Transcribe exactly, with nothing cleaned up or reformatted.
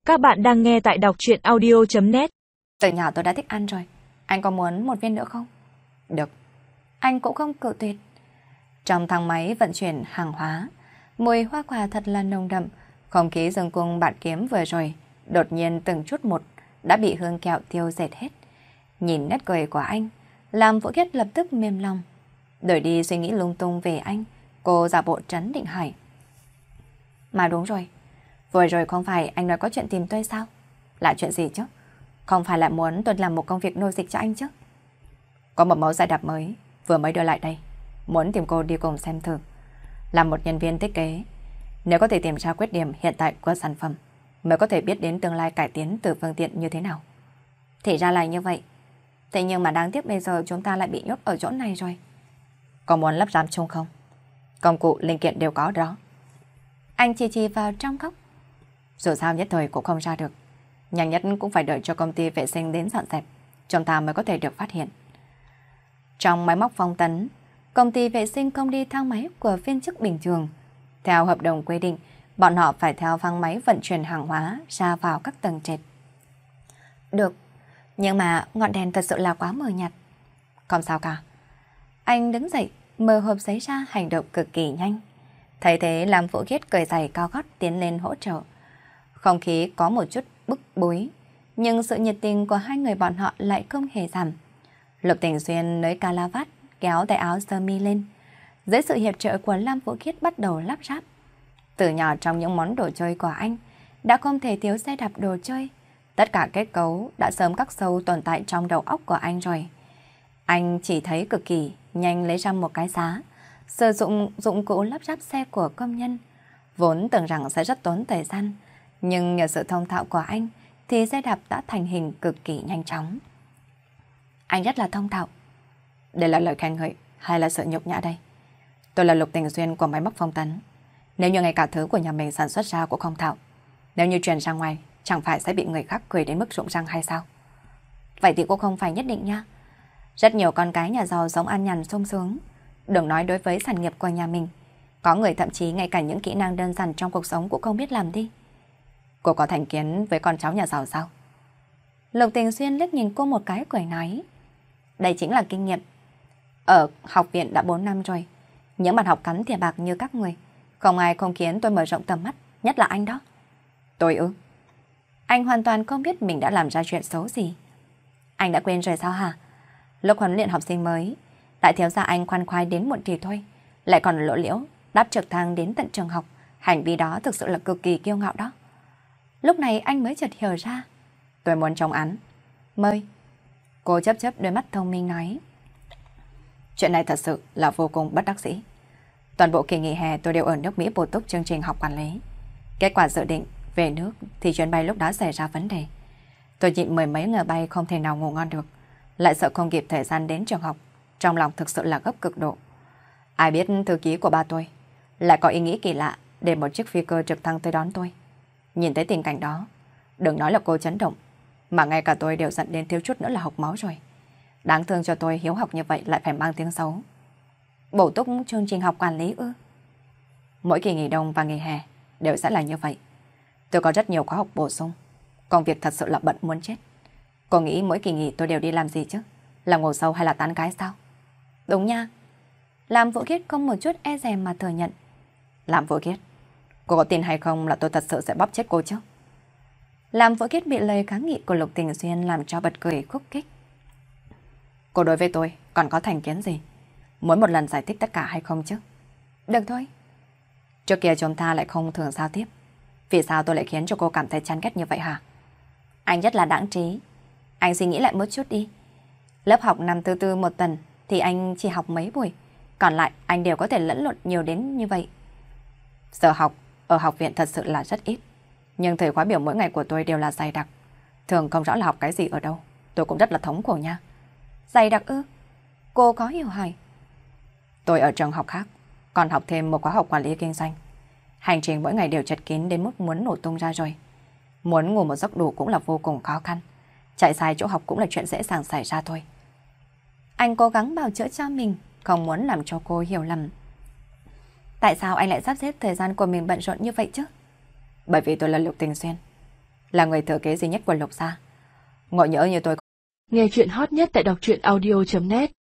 Các bạn đang nghe tại đọc truyện audio.net. Từ nhỏ tôi đã thích ăn rồi. Anh có muốn một viên nữa không? Được. Anh cũng không cự tuyệt. Trong thang máy vận chuyển hàng hóa, mùi hoa quả thật là nồng đậm. Không khí dương cung bạt kiếm vừa rồi, đột nhiên từng chút một đã bị hương kẹo tiêu dệt hết. Nhìn nét cười của anh, làm Vũ Khiết lập tức mềm lòng. Đổi đi suy nghĩ lung tung về anh, cô giả bộ trấn định hỏi. Mà đúng rồi, vừa rồi không phải anh nói có chuyện tìm tôi sao? Là chuyện gì chứ? Không phải lại muốn tôi làm một công việc nô dịch cho anh chứ? Có một mẫu xe đạp mới, vừa mới đưa lại đây. Muốn tìm cô đi cùng xem thử. Làm một nhân viên thiết kế, nếu có thể tìm ra khuyết điểm hiện tại của sản phẩm, mới có thể biết đến tương lai cải tiến từ phương tiện như thế nào. Thì ra là như vậy. Thế nhưng mà đáng tiếc bây giờ chúng ta lại bị nhốt ở chỗ này rồi. Có muốn lắp ráp chung không? Công cụ, linh kiện đều có đó. Anh chỉ chỉ vào trong góc. Dù sao nhất thời cũng không ra được. Nhanh nhất cũng phải đợi cho công ty vệ sinh đến dọn dẹp, chúng ta mới có thể được phát hiện. Trong máy móc phong tấn, công ty vệ sinh không đi thang máy của viên chức bình thường. Theo hợp đồng quy định, bọn họ phải theo thang máy vận chuyển hàng hóa ra vào các tầng trệt. Được, nhưng mà ngọn đèn thật sự là quá mờ nhạt. Không sao cả. Anh đứng dậy, mở hộp giấy ra, hành động cực kỳ nhanh. Thấy thế làm Vũ Khiết cởi giày cao gót tiến lên hỗ trợ. Không khí có một chút bức bối, nhưng sự nhiệt tình của hai người bọn họ lại không hề giảm. Lục Tình Xuyên nới cà la vát, kéo tay áo sơ mi lên. Dưới sự hiệp trợ của Lam Vũ Khiết bắt đầu lắp ráp. Từ nhỏ trong những món đồ chơi của anh, đã không thể thiếu xe đạp đồ chơi. Tất cả kết cấu đã sớm khắc sâu tồn tại trong đầu óc của anh rồi. Anh chỉ thấy cực kỳ nhanh lấy ra một cái giá, sử dụng dụng cụ lắp ráp xe của công nhân. Vốn tưởng rằng sẽ rất tốn thời gian, nhưng nhờ sự thông thạo của anh thì xe đạp đã thành hình cực kỳ nhanh chóng. Anh rất là thông thạo. Đây là lời khen ngợi hay là sự nhục nhã đây? Tôi là Lục Tình Xuyên của máy móc phong tấn. Nếu như ngay cả thứ của nhà mình sản xuất ra cũng không thạo, nếu như truyền ra ngoài, chẳng phải sẽ bị người khác cười đến mức rụng răng hay sao? Vậy thì cũng không phải nhất định nha. Rất nhiều con cái nhà giàu sống an nhàn sung sướng. Đừng nói đối với sản nghiệp của nhà mình, có người thậm chí ngay cả những kỹ năng đơn giản trong cuộc sống cũng không biết làm đi. Cô có thành kiến với con cháu nhà giàu sao? Lục Tình Xuyên liếc nhìn cô một cái cười nói. Đây chính là kinh nghiệm. Ở học viện đã bốn năm rồi. Những bạn học cắn thìa bạc như các người, không ai không khiến tôi mở rộng tầm mắt, nhất là anh đó. Tôi ư? Anh hoàn toàn không biết mình đã làm ra chuyện xấu gì. Anh đã quên rồi sao hả? Lúc huấn luyện học sinh mới, đại thiếu gia anh khoan khoái đến muộn thì thôi, lại còn lộ liễu đáp trực thăng đến tận trường học. Hành vi đó thực sự là cực kỳ kiêu ngạo đó. Lúc này anh mới chợt hiểu ra. Tôi muốn chống án. Mời. Cô chớp chớp đôi mắt thông minh nói. Chuyện này thật sự là vô cùng bất đắc dĩ. Toàn bộ kỳ nghỉ hè tôi đều ở nước Mỹ bổ túc chương trình học quản lý. Kết quả dự định về nước thì chuyến bay lúc đó xảy ra vấn đề. Tôi nhịn mười mấy giờ bay không thể nào ngủ ngon được, lại sợ không kịp thời gian đến trường học. Trong lòng thực sự là gấp cực độ. Ai biết thư ký của ba tôi lại có ý nghĩ kỳ lạ để một chiếc phi cơ trực thăng tới đón tôi. Nhìn thấy tình cảnh đó, đừng nói là cô chấn động, mà ngay cả tôi đều giận đến thiếu chút nữa là hộc máu rồi. Đáng thương cho tôi hiếu học như vậy lại phải mang tiếng xấu. Bổ túc chương trình học quản lý ư? Mỗi kỳ nghỉ đông và nghỉ hè đều sẽ là như vậy. Tôi có rất nhiều khóa học bổ sung. Công việc thật sự là bận muốn chết. Cô nghĩ mỗi kỳ nghỉ tôi đều đi làm gì chứ? Là ngủ sâu hay là tán gái sao? Đúng nha. Làm Vũ Khiết không một chút e dè mà thừa nhận. Làm Vũ Khiết, cô có tin hay không là tôi thật sự sẽ bóp chết cô chứ? Làm Vũ Khiết bị lời kháng nghị của Lục Tình Xuyên làm cho bật cười khúc khích. Cô đối với tôi còn có thành kiến gì? Muốn một lần giải thích tất cả hay không chứ? Được thôi. Trước kia chúng ta lại không thường giao tiếp. Vì sao tôi lại khiến cho cô cảm thấy chán ghét như vậy hả? Anh rất là đáng trí. Anh suy nghĩ lại một chút đi. Lớp học năm tư tư một tuần thì anh chỉ học mấy buổi, còn lại anh đều có thể lẫn lộn nhiều đến như vậy. Giờ học ở học viện thật sự là rất ít, nhưng thời khóa biểu mỗi ngày của tôi đều là dày đặc. Thường không rõ là học cái gì ở đâu. Tôi cũng rất là thống khổ nha. Dày đặc ư? Cô có hiểu hỏi. Tôi ở trường học khác, còn học thêm một khóa học quản lý kinh doanh. Hành trình mỗi ngày đều chật kín đến mức muốn nổ tung ra rồi. Muốn ngủ một giấc đủ cũng là vô cùng khó khăn. Chạy sai chỗ học cũng là chuyện dễ dàng xảy ra thôi. Anh cố gắng bào chữa cho mình, không muốn làm cho cô hiểu lầm. Tại sao anh lại sắp xếp thời gian của mình bận rộn như vậy chứ? Bởi vì tôi là Lục Tình Xuyên. là người thừa kế duy nhất của Lục gia. Ngộ nhỡ như tôi. Nghe chuyện hot nhất tại đọc truyện audio chấm net